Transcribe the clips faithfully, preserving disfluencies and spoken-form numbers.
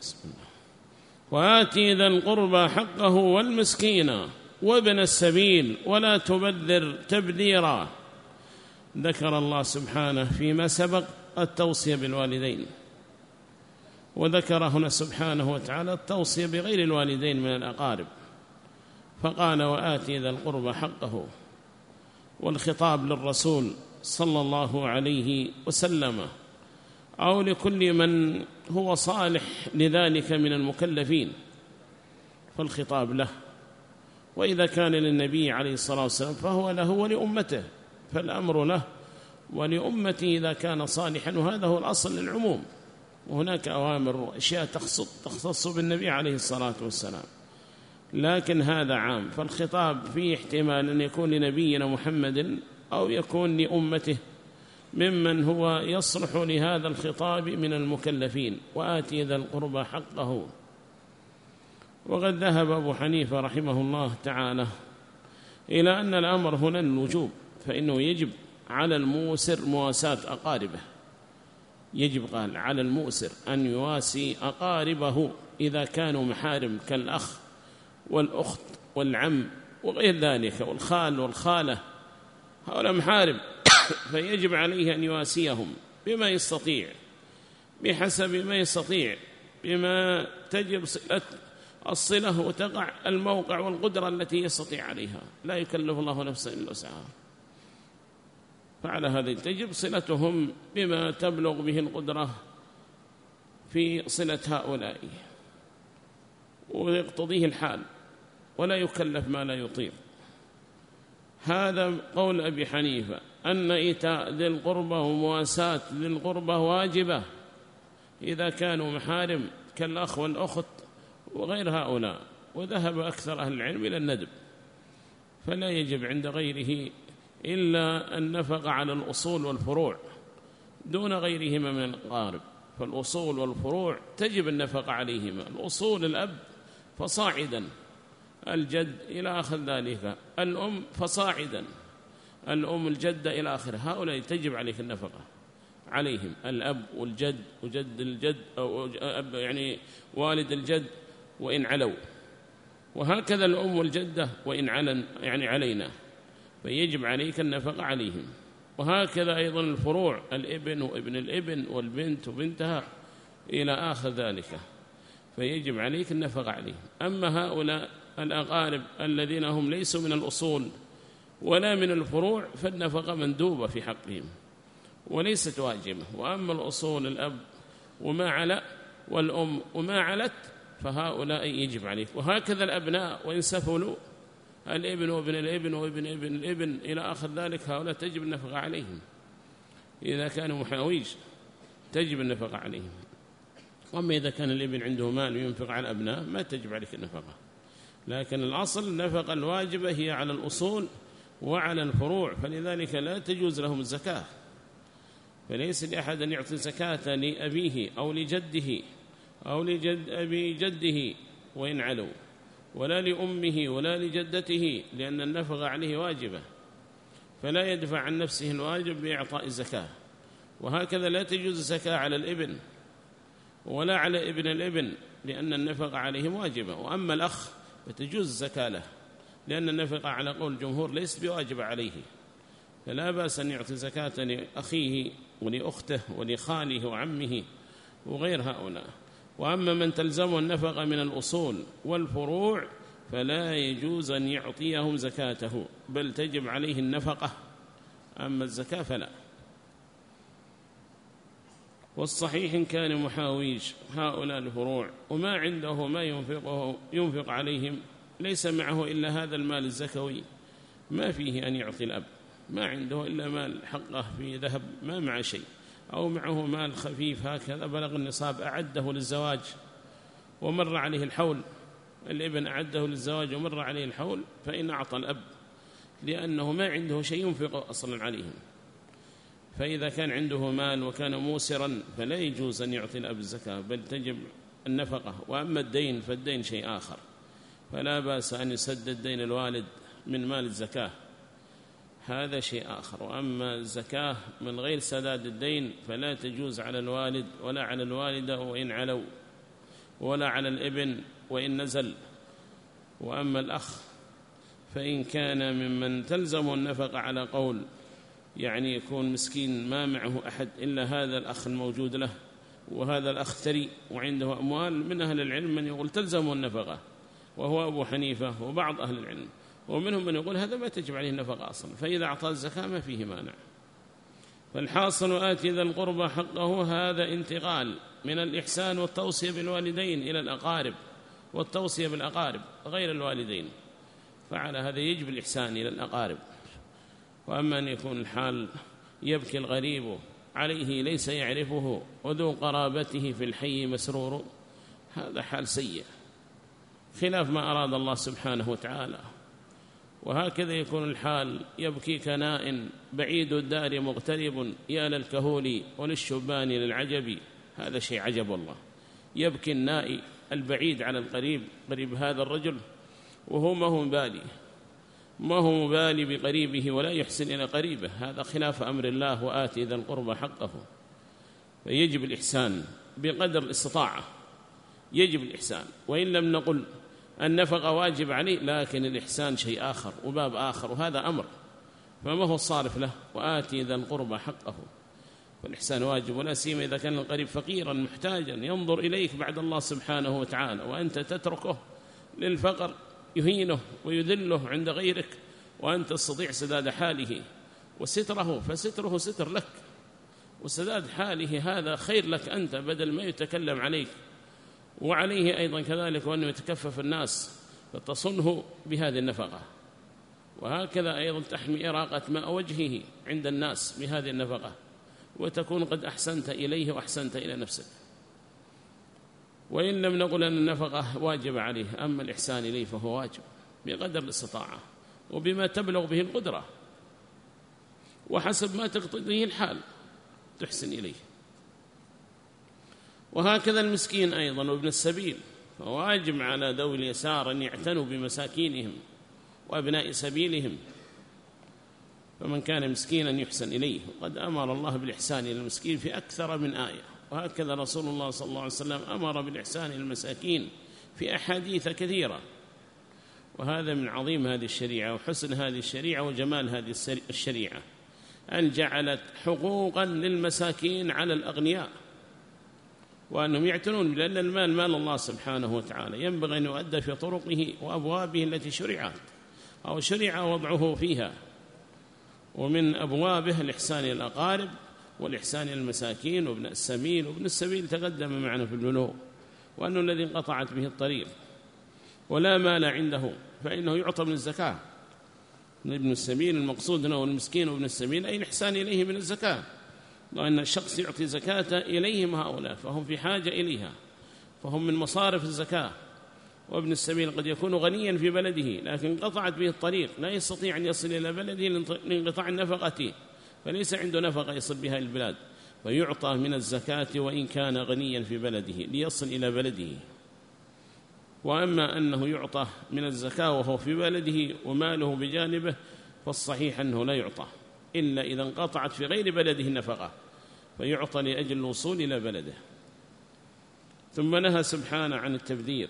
بسم الله. وآتي ذا القربى حقه والمسكين وابن السبيل ولا تبذر تبذيرا. ذكر الله سبحانه فيما سبق التوصية بالوالدين، وذكر هنا سبحانه وتعالى التوصية بغير الوالدين من الأقارب، فقال وآتي ذا القربى حقه، والخطاب للرسول صلى الله عليه وسلم أو لكل من هو صالح لذلك من المكلفين، فالخطاب له. وإذا كان للنبي عليه الصلاة والسلام فهو له ولأمته، فالأمر له ولأمته إذا كان صالحا، وهذا هو الأصل للعموم. وهناك أوامر وأشياء تخص, تختص بالنبي عليه الصلاة والسلام، لكن هذا عام، فالخطاب فيه احتمال أن يكون لنبينا محمد أو يكون لأمته ممن هو يصلح لهذا الخطاب من المكلفين. وآتي ذا القربى حقه. وقد ذهب أبو حنيفة رحمه الله تعالى إلى أن الأمر هنا الوجوب، فإنه يجب على الموسر مواساة أقاربه، يجب قال على المؤسر أن يواسي أقاربه إذا كانوا محارم كالأخ والأخت والعم وغير ذلك والخال والخالة، هؤلاء محارم، فيجب عليه أن يواسيهم بما يستطيع بحسب ما يستطيع، بما تجب صلة الصلة وتقع الموقع والقدرة التي يستطيع عليها، لا يكلف الله نفسا إلا وسعها. فعلى هذا تجب صلتهم بما تبلغ به القدرة في صلة هؤلاء، ويقتضيه الحال، ولا يكلف ما لا يطيق. هذا قول أبي حنيفة، أن إيتاء ذي القربى ومواساة ذي القربى واجبة إذا كانوا محارم كالأخ والأخت وغير هؤلاء. وذهب أكثر أهل العلم إلى الندب، فلا يجب عند غيره إلا النفقة على الأصول والفروع دون غيرهما من الأقارب. فالأصول والفروع تجب النفقة عليهما، الأصول الأب فصاعدا، الجد إلى آخر ذلك، الأم فصاعدا، الأم الجدة إلى آخر، هؤلاء تجب عليك النفقة عليهم، الأب والجد وجد الجد أو أب يعني والد الجد وإن علوا، وهكذا الأم والجدة وإن علن يعني علينا، فيجب عليك النفقة عليهم. وهكذا أيضا الفروع، الابن وابن الابن والبنت وبنتها إلى آخر ذلك، فيجب عليك النفقة عليهم. أما هؤلاء الأقارب الذين هم ليسوا من الأصول ولا من الفروع فالنفقة مندوبة في حقهم وليست واجبة. وأما الأصول الأب وما على والأم وما علت فهؤلاء يجب عليك. وهكذا الأبناء وإن سفلوا، الابن وابن الابن وابن ابن الابن إلى آخر ذلك، هؤلاء تجب النفقة عليهم إذا كانوا محاويج، تجب النفقة عليهم. وأما إذا كان الابن عنده مال وينفق على الأبناء ما تجب عليك النفقة، لكن الأصل النفقة الواجبة هي على الأصول وعلى الفروع، فلذلك لا تجوز لهم الزكاة. فليس لأحد أن يعطي زكاة لأبيه أو لجده أو لجد أبي جده وإن علوا، ولا لأمه ولا لجدته، لأن النفقة عليه واجبة، فلا يدفع عن نفسه الواجب بإعطاء الزكاة. وهكذا لا تجوز الزكاة على الابن ولا على ابن الابن، لأن النفقة عليهم واجبة. وأما الأخ فتجوز الزكاة له، لأن النفقة على قول الجمهور ليست بواجبة عليه، فلا بأس أن يعطي زكاة لأخيه ولأخته ولخاله وعمه وغير هؤلاء. وأما من تلزمه النفقة من الأصول والفروع فلا يجوز أن يعطيهم زكاته، بل تجب عليه النفقة، أما الزكاة فلا. والصحيح إن كان محاويج هؤلاء الفروع وما عنده ما ينفقه ينفق عليهم، ليس معه إلا هذا المال الزكوي، ما فيه أن يعطي الأب، ما عنده إلا مال حقه في ذهب، ما مع شيء، أو معه مال خفيف هكذا بلغ النصاب أعده للزواج ومر عليه الحول، الابن أعده للزواج ومر عليه الحول، فإن أعطى الأب، لأنه ما عنده شيء ينفق أصلا عليهم. فإذا كان عنده مال وكان موسرا فلا يجوز أن يعطي الأب الزكاة، بل تجب النفقة. وأما الدين فالدين شيء آخر، فلا بأس أن يسدد دين الوالد من مال الزكاة، هذا شيء آخر. وأما الزكاة من غير سداد الدين فلا تجوز على الوالد ولا على الوالدة وإن علوا، ولا على الابن وإن نزل. وأما الأخ فإن كان ممن تلزم النفقة على قول، يعني يكون مسكين ما معه أحد إلا هذا الأخ الموجود له، وهذا الأخ ثري وعنده أموال، من أهل العلم من يقول تلزم النفقة وهو أبو حنيفة وبعض أهل العلم، ومنهم من يقول هذا ما تجب عليه النفقة أصلا، فإذا أعطى الزكاة ما فيه مانع. فالحاصل آتي ذا القربى حقه، هذا انتقال من الإحسان والتوصية بالوالدين إلى الأقارب، والتوصية بالأقارب غير الوالدين، فعلى هذا يجب الإحسان إلى الأقارب. وأما أن يكون الحال يبكي الغريب عليه ليس يعرفه وذو قرابته في الحي مسرور، هذا حال سيء خلاف ما أراد الله سبحانه وتعالى. وهكذا يكون الحال يبكي كناء بعيد الدار مغترب، يا للكهول وللشبان للعجب، هذا شيء عجب والله. يبكي النائي البعيد على القريب، قريب هذا الرجل، وهو ما هو مبالي ما هو مبالي بقريبه ولا يحسن إلى قريبه، هذا خلاف أمر الله، وآتي ذا القربى حقه. فيجب الإحسان بقدر الاستطاعة، يجب الإحسان، وإن لم نقل النفقة واجب عليه، لكن الإحسان شيء آخر وباب آخر، وهذا أمر فما هو الصارف له. وآتي ذا القربى حقه، والإحسان واجب، ولا سيما إذا كان القريب فقيرا محتاجا ينظر إليك بعد الله سبحانه وتعالى، وأنت تتركه للفقر يهينه ويذله عند غيرك، وأنت تستطيع سداد حاله وستره، فستره ستر لك، وسداد حاله هذا خير لك أنت، بدل ما يتكلم عليك. وعليه أيضا كذلك وأنه يتكفف الناس، فتصنه بهذه النفقة. وهكذا أيضا تحمي إراقة ماء وجهه عند الناس بهذه النفقة، وتكون قد أحسنت إليه وأحسنت إلى نفسك. وإن لم نقل أن النفقة واجب عليه، أما الإحسان إليه فهو واجب بقدر الاستطاعة وبما تبلغ به القدرة، وحسب ما تقتضيه الحال تحسن إليه. وهكذا المسكين أيضا وابن السبيل، فواجب على ذوي اليسار أن يعتنوا بمساكينهم وأبناء سبيلهم، فمن كان مسكينا يحسن إليه. وقد أمر الله بالإحسان إلى المسكين في أكثر من آية، وهكذا رسول الله صلى الله عليه وسلم أمر بالإحسان إلى المساكين في أحاديث كثيرة. وهذا من عظيم هذه الشريعة وحسن هذه الشريعة وجمال هذه الشريعة، أن جعلت حقوقا للمساكين على الأغنياء، وأنهم يعتنون، لأن المال مال الله سبحانه وتعالى، ينبغي أن يؤدى في طرقه وأبوابه التي شرعت أو شرع وضعه فيها. ومن أبوابه الإحسان إلى الأقارب والإحسان إلى المساكين وابن السبيل. وابن السبيل تقدم معنا في البلوغ، وأنه الذي انقطعت به الطريق ولا مال عنده فإنه يعطى من الزكاة. ابن السبيل المقصود هنا والمسكين وابن السبيل أي الإحسان إليه من الزكاة، وأن الشخص يعطي زكاة إليهم هؤلاء فهم في حاجة إليها، فهم من مصارف الزكاة. وابن السبيل قد يكون غنيا في بلده لكن قطعت به الطريق، لا يستطيع أن يصل إلى بلده لانقطاع النفقة، فليس عنده نفقة يصل بها البلاد، فيعطى من الزكاة وإن كان غنيا في بلده ليصل إلى بلده. وأما أنه يعطى من الزكاة وهو في بلده وماله بجانبه، فالصحيح أنه لا يعطى إلا إذا انقطعت في غير بلده النفقة، فيعطى لأجل الوصول إلى بلده. ثم نهى سبحانه عن التبذير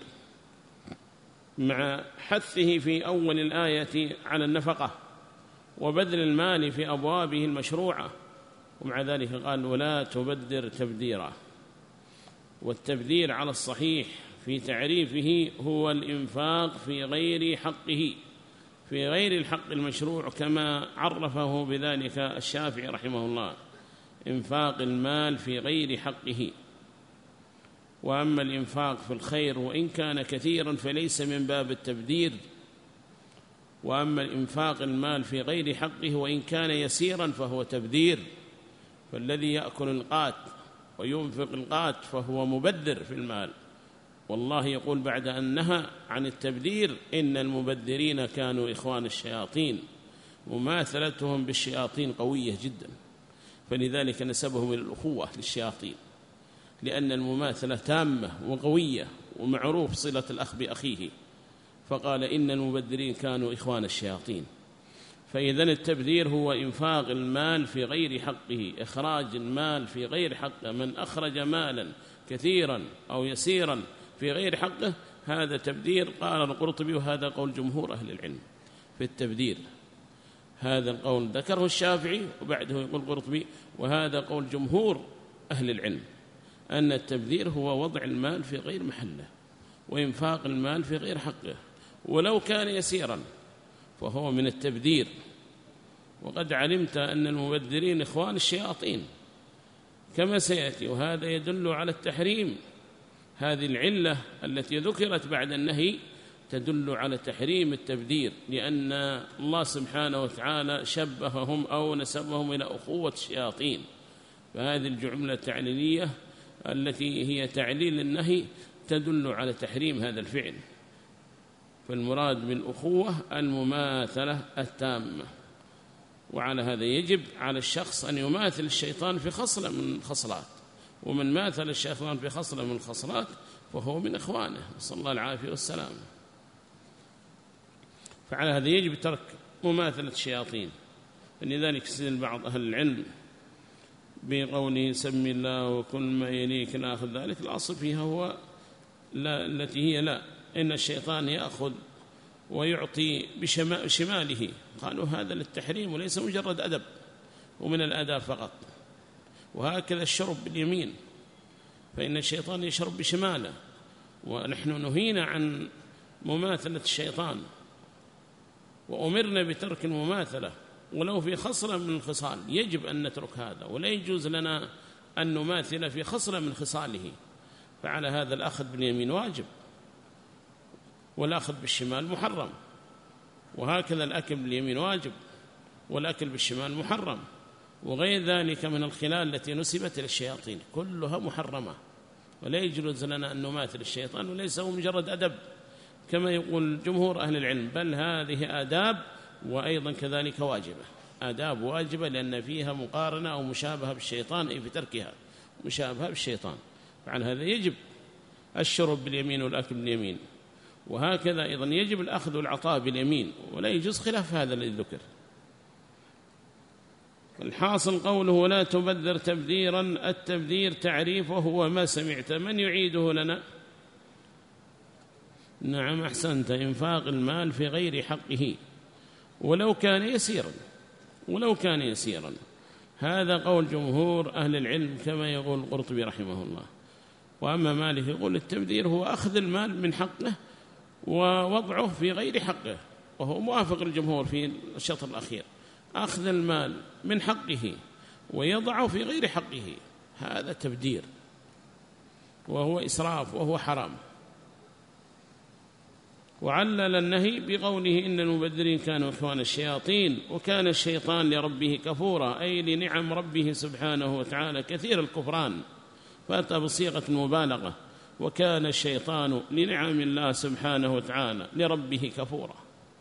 مع حثه في أول الآية على النفقة وبذل المال في أبوابه المشروعة، ومع ذلك قال ولا تبذر تبذيرا. والتبذير على الصحيح في تعريفه هو الإنفاق في غير حقه، في غير الحق المشروع، كما عرفه بذلك الشافعي رحمه الله، إنفاق المال في غير حقه. وأما الإنفاق في الخير وإن كان كثيرا فليس من باب التبذير، وأما الإنفاق المال في غير حقه وإن كان يسيرا فهو تبذير. فالذي يأكل القات وينفق القات فهو مبذر في المال. والله يقول بعد أن نهى عن التبذير إن المبذرين كانوا إخوان الشياطين، مماثلتهم بالشياطين قوية جدا، فلذلك نسبهم إلى الأخوة للشياطين، لأن المماثلة تامة وقوية ومعروف صلة الأخ بأخيه، فقال إن المبذرين كانوا إخوان الشياطين. فإذن التبذير هو إنفاق المال في غير حقه، إخراج المال في غير حقه. من أخرج مالا كثيرا أو يسيرا في غير حقه هذا تبذير. قال القرطبي وهذا قول جمهور أهل العلم في التبذير. هذا القول ذكره الشافعي وبعده يقول القرطبي وهذا قول جمهور أهل العلم أن التبذير هو وضع المال في غير محله وإنفاق المال في غير حقه ولو كان يسيرا فهو من التبذير. وقد علمت أن المبذرين إخوان الشياطين كما سيأتي، وهذا يدل على التحريم. هذه العلة التي ذكرت بعد النهي تدل على تحريم التبذير، لأن الله سبحانه وتعالى شبههم أو نسبهم إلى أخوة الشياطين. فهذه الجملة التعليلية التي هي تعليل النهي تدل على تحريم هذا الفعل. فالمراد بالأخوة المماثلة التامة. وعلى هذا يجب على الشخص أن يماثل الشيطان في خصلة من الخصلات، ومن ماثل الشيطان في خصلة من الخصلات فهو من إخوانه، نسأل الله العافية والسلام. فعلى هذا يجب ترك مماثلة الشياطين. فلذلك استدل بعض أهل العلم بقوله سمي الله وكل ما يليك ناخذ ذلك، الأصل فيها هو لا التي هي لا، إن الشيطان يأخذ ويعطي بشماله. قالوا هذا للتحريم وليس مجرد أدب ومن الآداب فقط. وهكذا الشرب باليمين، فإن الشيطان يشرب بشماله، ونحن نهينا عن مماثلة الشيطان وأمرنا بترك المماثلة ولو في خصلة من الخصال. يجب أن نترك هذا، ولا يجوز لنا أن نماثل في خصلة من خصاله. فعلى هذا الأخذ باليمين واجب، والأخذ بالشمال محرم، وهكذا الأكل باليمين واجب والأكل بالشمال محرم، وغير ذلك من الخلال التي نسبت إلى الشياطين كلها محرمة. ولا يجوز لنا أن نماثل الشيطان، وليس هو مجرد أدب كما يقول جمهور أهل العلم، بل هذه آداب وأيضا كذلك واجبة، آداب واجبة لأن فيها مقارنة أو مشابهة بالشيطان، أي في تركها مشابهة بالشيطان. فعن هذا يجب الشرب باليمين والأكل باليمين، وهكذا أيضا يجب الأخذ والعطاء باليمين، ولا يجوز خلاف هذا الذي ذكر. الحاصل قوله ولا تبذر تبذيرا، التبذير تعريفه هو ما سمعت. من يعيده لنا؟ نعم أحسنت، إنفاق المال في غير حقه ولو كان يسيرا، ولو كان يسيرا. هذا قول جمهور أهل العلم كما يقول القرطبي رحمه الله. وأما مالك يقول التبذير هو أخذ المال من حقه ووضعه في غير حقه، وهو موافق الجمهور في الشطر الأخير، أخذ المال من حقه ويضعه في غير حقه، هذا تبذير وهو إسراف وهو حرام. وعلل النهي بقوله إن المبذرين كانوا إخوان الشياطين، وكان الشيطان لربه كفورا، أي لنعم ربه سبحانه وتعالى كثير الكفران، فأتى بصيغة المبالغة، وكان الشيطان لنعم الله سبحانه وتعالى لربه كفورا.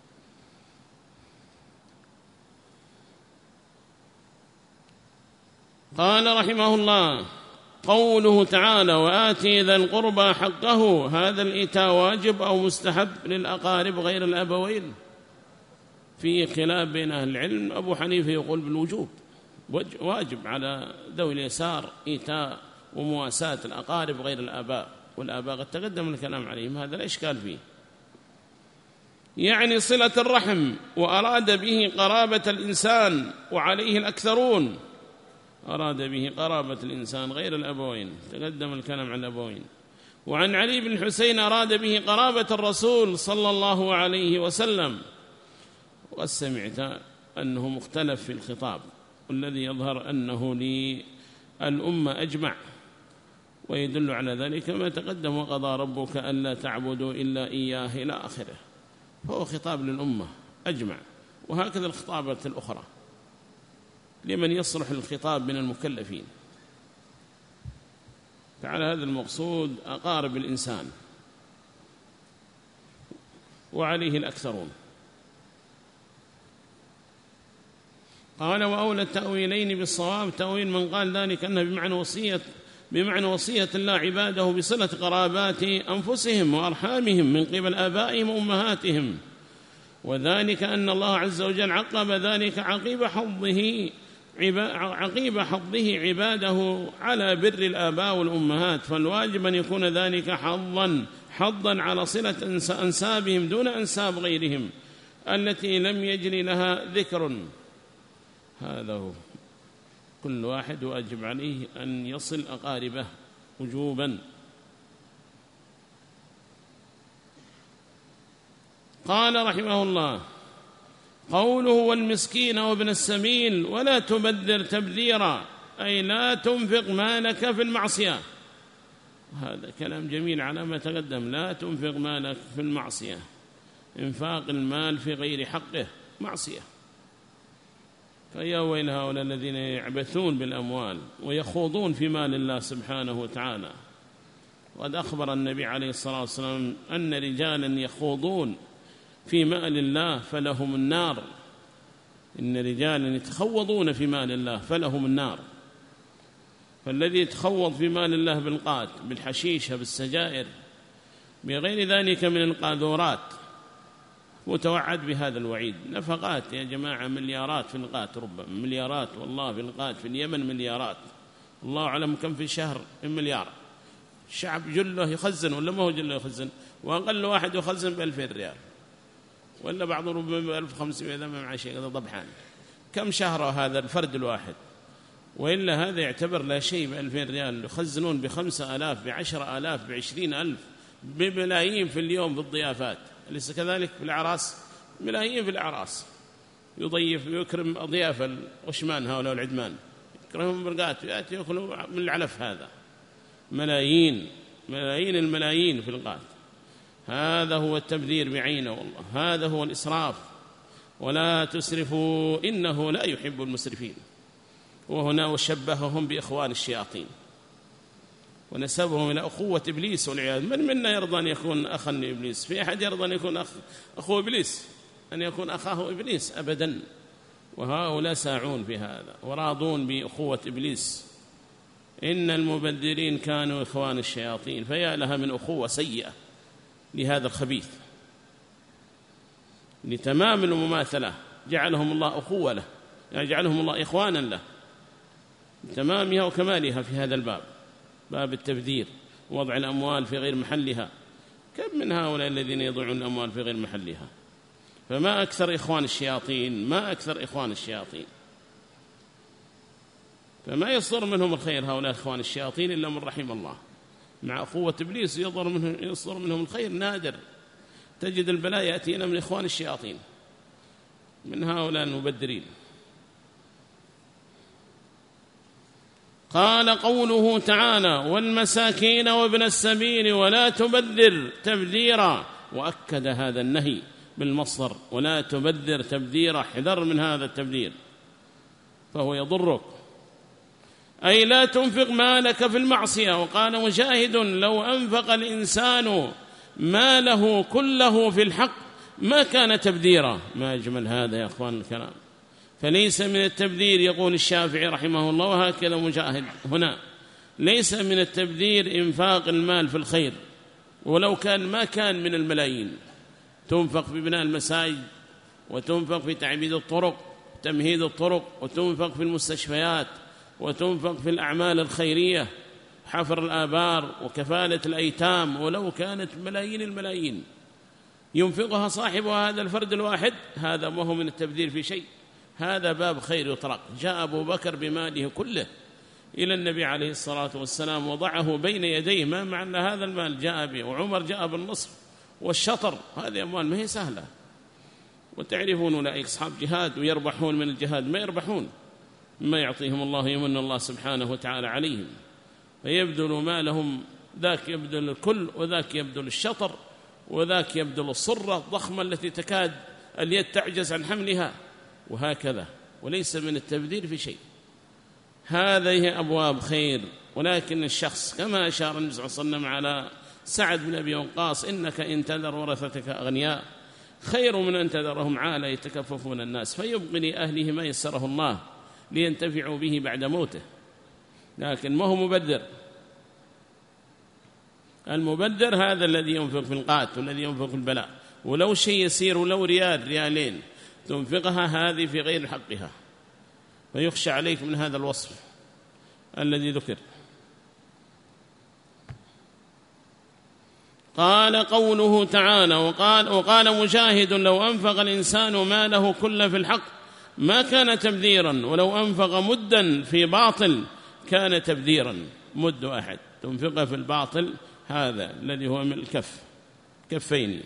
قال رحمه الله قوله تعالى وآتي ذا القربى حقه، هذا الإيتاء واجب أو مستحب للأقارب غير الأبوين؟ في خلاف بين أهل العلم. أبو حنيفة يقول بالوجوب، واجب على ذوي اليسار إيتاء ومواساة الأقارب غير الآباء، والآباء قد تقدم الكلام عليهم، هذا لا إشكال فيه، يعني صلة الرحم، وأراد به قرابة الإنسان وعليه الأكثرون، أراد به قرابة الإنسان غير الأبوين، تقدم الكلام عن الأبوين. وعن علي بن الحسين أراد به قرابة الرسول صلى الله عليه وسلم. وقد سمعت أنه مختلف في الخطاب، والذي يظهر أنه للأمة أجمع، ويدل على ذلك ما تقدم وقضى ربك ألا تعبدوا إلا إياه إلى آخره، فهو خطاب للأمة أجمع. وهكذا الخطابات الأخرى لمن يصلح الخطاب من المكلفين. فعلى هذا المقصود أقارب الإنسان وعليه الأكثرون. قال وأولى التأويلين بالصواب تأويل من قال ذلك أنه بمعنى وصية بمعنى وصية الله عباده بصلة قرابات أنفسهم وأرحامهم من قبل آبائهم وأمهاتهم، وذلك أن الله عز وجل عقب ذلك عقب حظه عقيب حظه عباده على بر الآباء والأمهات، فالواجب أن يكون ذلك حظا حظا على صلة أنسابهم دون أنساب غيرهم التي لم يجري لها ذكر. هذا هو، كل واحد واجب عليه أن يصل أقاربه وجوبا. قال رحمه الله: قوله والمسكين وابن السبيل ولا تبذر تبذيرا، أي لا تنفق مالك في المعصية. هذا كلام جميل على ما تقدم، لا تنفق مالك في المعصية، انفاق المال في غير حقه معصية. فيا ويل هؤلاء الذين يعبثون بالأموال ويخوضون في مال الله سبحانه وتعالى. وقد أخبر النبي عليه الصلاة والسلام أن رجالا يخوضون في مال الله فلهم النار، إن رجالا يتخوضون في مال الله فلهم النار. فالذي يتخوض في مال الله بالقات بالحشيشة بالسجائر بغير ذلك من القاذورات متوعد بهذا الوعيد. نفقات يا جماعة مليارات في القات، ربما مليارات والله في القات، في اليمن مليارات، الله أعلم كم في شهر من مليار. الشعب جله يخزن ولا ما هو جله يخزن؟ وأقل واحد يخزن بألفين ريال، ولا بعض ربما بألف وخمسمائة، إذا ما مع شيء هذا ضبحان. كم شهر هذا الفرد الواحد؟ وإلا هذا يعتبر لا شيء بألفين ريال، يخزنون بخمسة آلاف بعشرة آلاف بعشرين ألف بملايين في اليوم في الضيافات. أليس كذلك في الأعراس؟ ملايين في الأعراس، يضيف ويكرم أضياف الغشمان هؤلاء العدمان، يكرمهم برقات ويأتي يأكلوا من العلف. هذا ملايين ملايين الملايين في القات. هذا هو التبذير بعينه، والله هذا هو الإسراف. ولا تسرفوا إنه لا يحب المسرفين. وهنا وشبههم بإخوان الشياطين ونسبهم إلى أخوة إبليس والعياذ. من منا يرضى أن يكون أخا لإبليس؟ في أحد يرضى أن يكون أخ أخو إبليس، أن يكون أخاه إبليس؟ أبدا. وهؤلاء ساعون في هذا وراضون بأخوة إبليس. إن المبذرين كانوا إخوان الشياطين، فيا لها من أخوة سيئة لهذا الخبيث. لتمام المماثلة جعلهم الله أخوة له، يعني جعلهم الله إخوانا له، تمامها وكمالها في هذا الباب، باب التبذير، وضع الأموال في غير محلها. كم من هؤلاء الذين يضعون الأموال في غير محلها؟ فما أكثر إخوان الشياطين، ما أكثر إخوان الشياطين. فما يصدر منهم الخير هؤلاء إخوان الشياطين إلا من رحم الله. مع أخوة إبليس يصدر منهم, يصدر منهم الخير نادر، تجد البلاء يأتينا من إخوان الشياطين، من هؤلاء المبذرين. قال قوله تعالى: والمساكين وابن السبيل ولا تبذر تبذيرا، وأكد هذا النهي بالمصدر ولا تبذر تبذيرا، احذر من هذا التبذير فهو يضرك، أي لا تنفق مالك في المعصية. وقال مجاهد: لو أنفق الإنسان ماله كله في الحق ما كان تبذيرا. ما أجمل هذا يا أخوان الكرام. فليس من التبذير، يقول الشافعي رحمه الله وهكذا مجاهد هنا، ليس من التبذير إنفاق المال في الخير، ولو كان ما كان من الملايين. تنفق في بناء المساجد، وتنفق في تعبيد الطرق، تمهيد الطرق، وتنفق في المستشفيات، وتنفق في الأعمال الخيرية، حفر الآبار وكفالة الأيتام، ولو كانت ملايين الملايين ينفقها صاحبها هذا الفرد الواحد، هذا ما هو من التبذير في شيء. هذا باب خير يطرق. جاء أبو بكر بماله كله إلى النبي عليه الصلاة والسلام، وضعه بين يديه، ما معنى هذا المال جاء به، وعمر جاء بالنصف والشطر. هذه أموال ما هي سهلة. وتعرفون أولئك أصحاب جهاد ويربحون من الجهاد، ما يربحون ما يعطيهم الله، يمن الله سبحانه وتعالى عليهم، فيبذلوا مالهم، ذاك يبذل الكل وذاك يبذل الشطر وذاك يبذل الصرة الضخمة التي تكاد اليد تعجز عن حملها، وهكذا. وليس من التبذير في شيء. هذه أبواب خير. ولكن الشخص كما أشار النبي صلى الله عليه وسلم على سعد بن أبي وقاص: إنك إن تذر ورثتك أغنياء خير من أن تذرهم عالة يتكففون الناس، فيبقي لأهله ما يسره الله لينتفعوا به بعد موته. لكن ما هو مبذر. المبذر هذا الذي ينفق في القات والذي ينفق في البلاء، ولو شيء يسير ولو ريال ريالين تنفقها، هذه في غير حقها. فيخشى عليك من هذا الوصف الذي ذكر. قال قوله تعالى وقال, وقال مجاهد لو أنفق الإنسان ماله كله في الحق ما كان تبذيرا ولو أنفق مدا في باطل كان تبذيرا. مد أحد تنفقه في الباطل هذا الذي هو من الكف كفين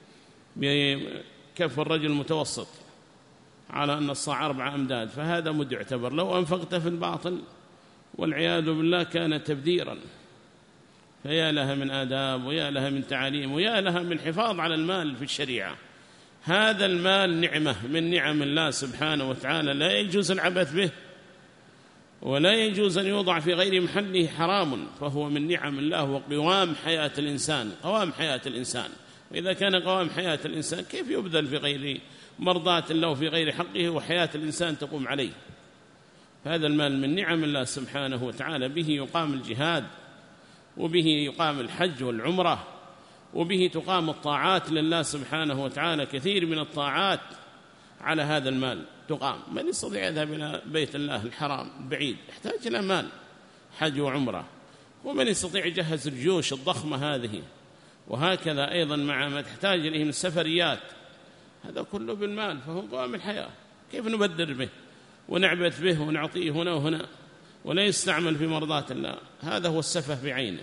بكف الرجل المتوسط على أن الصاع أربع أمداد، فهذا مد يعتبر. لو أنفقت في الباطل والعياذ بالله كان تبذيرا. فيا لها من آداب ويا لها من تعاليم ويا لها من حفاظ على المال في الشريعة. هذا المال نعمة من نعم الله سبحانه وتعالى، لا يجوز العبث به ولا يجوز أن يوضع في غير محله حرام، فهو من نعم الله وقوام حياة الإنسان، قوام حياة الإنسان. وإذا كان قوام حياة الإنسان كيف يبذل في غير مرضاة الله وفي غير حقه وحياة الإنسان تقوم عليه؟ هذا المال من نعم الله سبحانه وتعالى، به يقام الجهاد وبه يقام الحج والعمرة وبه تقام الطاعات لله سبحانه وتعالى. كثير من الطاعات على هذا المال تقام. من يستطيع يذهب إلى بيت الله الحرام البعيد يحتاج إلى مال حج وعمرة، ومن يستطيع يجهز الجيوش الضخمة هذه، وهكذا أيضا مع ما تحتاج إليه من السفريات، هذا كله بالمال، فهو قوام الحياة. كيف نبدر به ونعبث به ونعطيه هنا وهنا ولا يستعمل في مرضات الله؟ هذا هو السفه بعينه.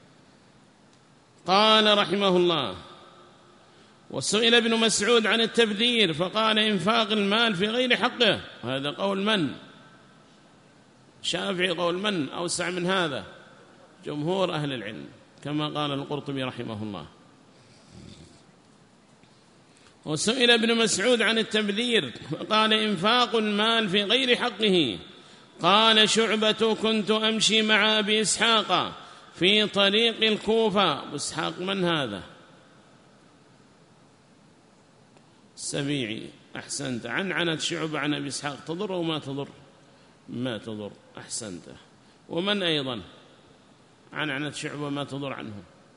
قال رحمه الله: وسئل ابن مسعود عن التبذير فقال: إنفاق المال في غير حقه. هذا قول من؟ شافعي. قول من أوسع من هذا؟ جمهور أهل العلم كما قال القرطبي رحمه الله. وسئل ابن مسعود عن التبذير فقال: إنفاق المال في غير حقه. قال شعبة: كنت أمشي مع أبي إسحاق في طريق الكوفة. أبو إسحاق من هذا؟ السبيعي. أحسنت. عن عنت شعبة عن أبي إسحاق تضر أو ما تضر؟ ما تضر. أحسنت. ومن أيضا عن عنت شعبة ما تضر عنه؟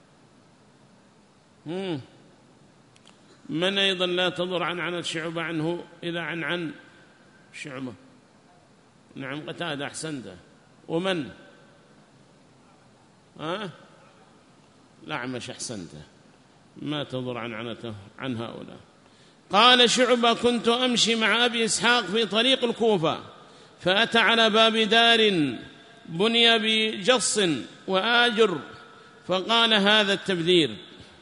مم. من أيضا لا تضر عن عنت شعبة عنه إذا عن عن شعبة؟ نعم قتادة. أحسنت. ومن؟ ها؟ الأعمش. أحسنت. ما تضر عن عنته عن هؤلاء. قال شعبة: كنت أمشي مع أبي إسحاق في طريق الكوفة فأتى على باب دار بني بجص وآجر فقال: هذا التبذير.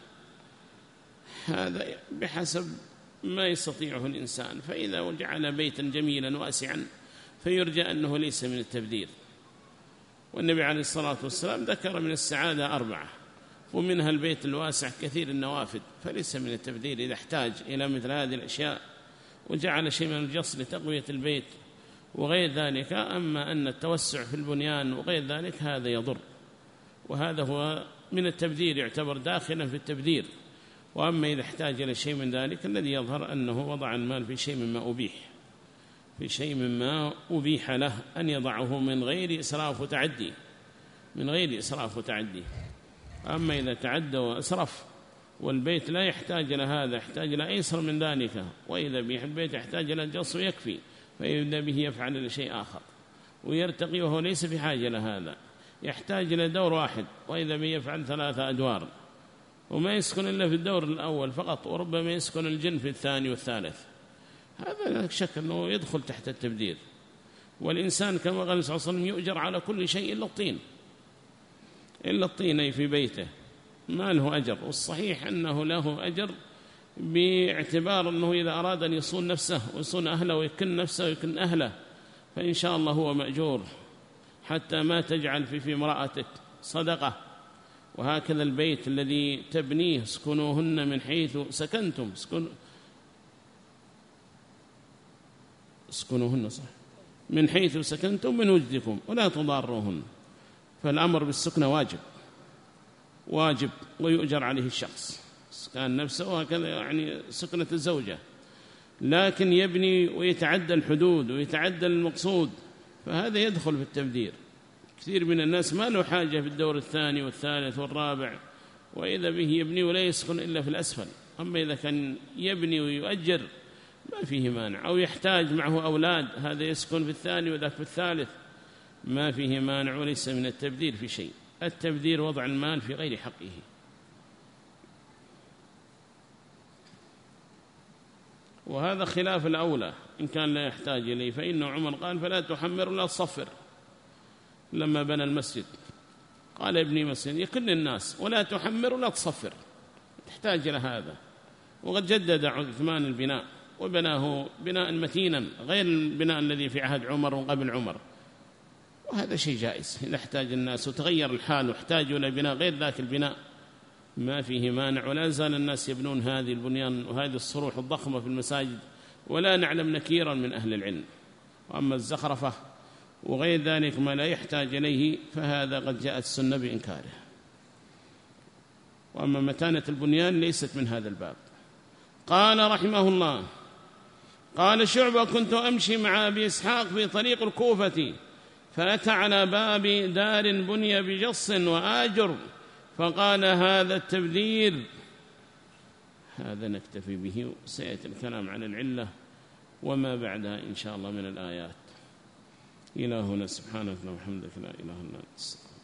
هذا بحسب ما يستطيعه الإنسان، فإذا جعل بيتا جميلا واسعا فيرجى أنه ليس من التبذير. والنبي عليه الصلاة والسلام ذكر من السعادة أربعة، ومنها البيت الواسع كثير النوافذ، فليس من التبذير إذا احتاج إلى مثل هذه الأشياء وجعل شيء من الجص لتقوية البيت وغير ذلك. أما أن التوسع في البنيان وغير ذلك هذا يضر، وهذا هو من التبذير، يعتبر داخلا في التبذير. وأما إذا احتاج إلى شيء من ذلك الذي يظهر أنه وضع المال في شيء مما أبيح في شيء مما أبيح له أن يضعه من غير إسراف وتعدي من غير إسراف وتعدي. أما إذا تعدى وأسرف والبيت لا يحتاج إلى هذا، يحتاج إلى أيسر من ذلك، وإذا به البيت يحتاج إلى الجص ويكفي، فإذا به يفعل إلى شيء آخر ويرتقي وهو ليس في حاجة إلى هذا، يحتاج إلى دور واحد وإذا به يفعل ثلاثة أدوار، وما يسكن إلا في الدور الأول فقط، وربما يسكن الجن في الثاني والثالث. هذا لا شك أنه يدخل تحت التبذير. والإنسان كما قال صلى الله عليه وسلم يؤجر على كل شيء إلا الطين إلا الطين في بيته، ما له أجر. والصحيح أنه له أجر باعتبار أنه إذا أراد أن يصون نفسه ويصون أهله ويكن نفسه ويكن أهله فإن شاء الله هو مأجور، حتى ما تجعل في في امرأتك صدقة. وهكذا البيت الذي تبنيه اسكنوهن من حيث سكنتم اسكن اسكنوهن صح من حيث سكنتم من وجدكم ولا تضاروهن. فالأمر بالسكنة واجب واجب ويؤجر عليه الشخص كان نفسه، وهكذا يعني سكنة الزوجة. لكن يبني ويتعدى الحدود ويتعدى المقصود فهذا يدخل في التبذير. كثير من الناس ما له حاجة في الدور الثاني والثالث والرابع، وإذا به يبني ولا يسكن إلا في الأسفل. أما إذا كان يبني ويؤجر ما فيه مانع، أو يحتاج معه أولاد، هذا يسكن في الثاني وذاك في الثالث، ما فيه مانع، وليس من التبذير في شيء. التبذير وضع المال في غير حقه. وهذا خلاف الأولى إن كان لا يحتاج إليه، فإنه عمر قال فلا تحمر لا تصفر لما بنى المسجد، قال ابني مسجد يكن الناس ولا تحمر ولا تصفر، تحتاج إلى هذا. وقد جدد عثمان البناء وبناه بناء متينا غير البناء الذي في عهد عمر وقبل عمر، وهذا شيء جائز إذا احتاج الناس وتغير الحال واحتاجوا إلى بناء غير ذاك البناء ما فيه مانع. ولا زال الناس يبنون هذه البنيان وهذه الصروح الضخمة في المساجد، ولا نعلم نكيرا من أهل العلم. وأما الزخرفة وغير ذلك ما لا يحتاج إليه فهذا قد جاءت السنة بإنكاره. وأما متانة البنيان ليست من هذا الباب. قال رحمه الله قال شعبة كنت أمشي مع أبي إسحاق في طريق الكوفة فأتى على باب دار بني بجص وآجر فقال هذا التبذير. هذا نكتفي به، سيأتي الكلام عن العلة وما بعدها إن شاء الله من الآيات. إلهنا سبحانك وبحمدك لا إله إلا أنت.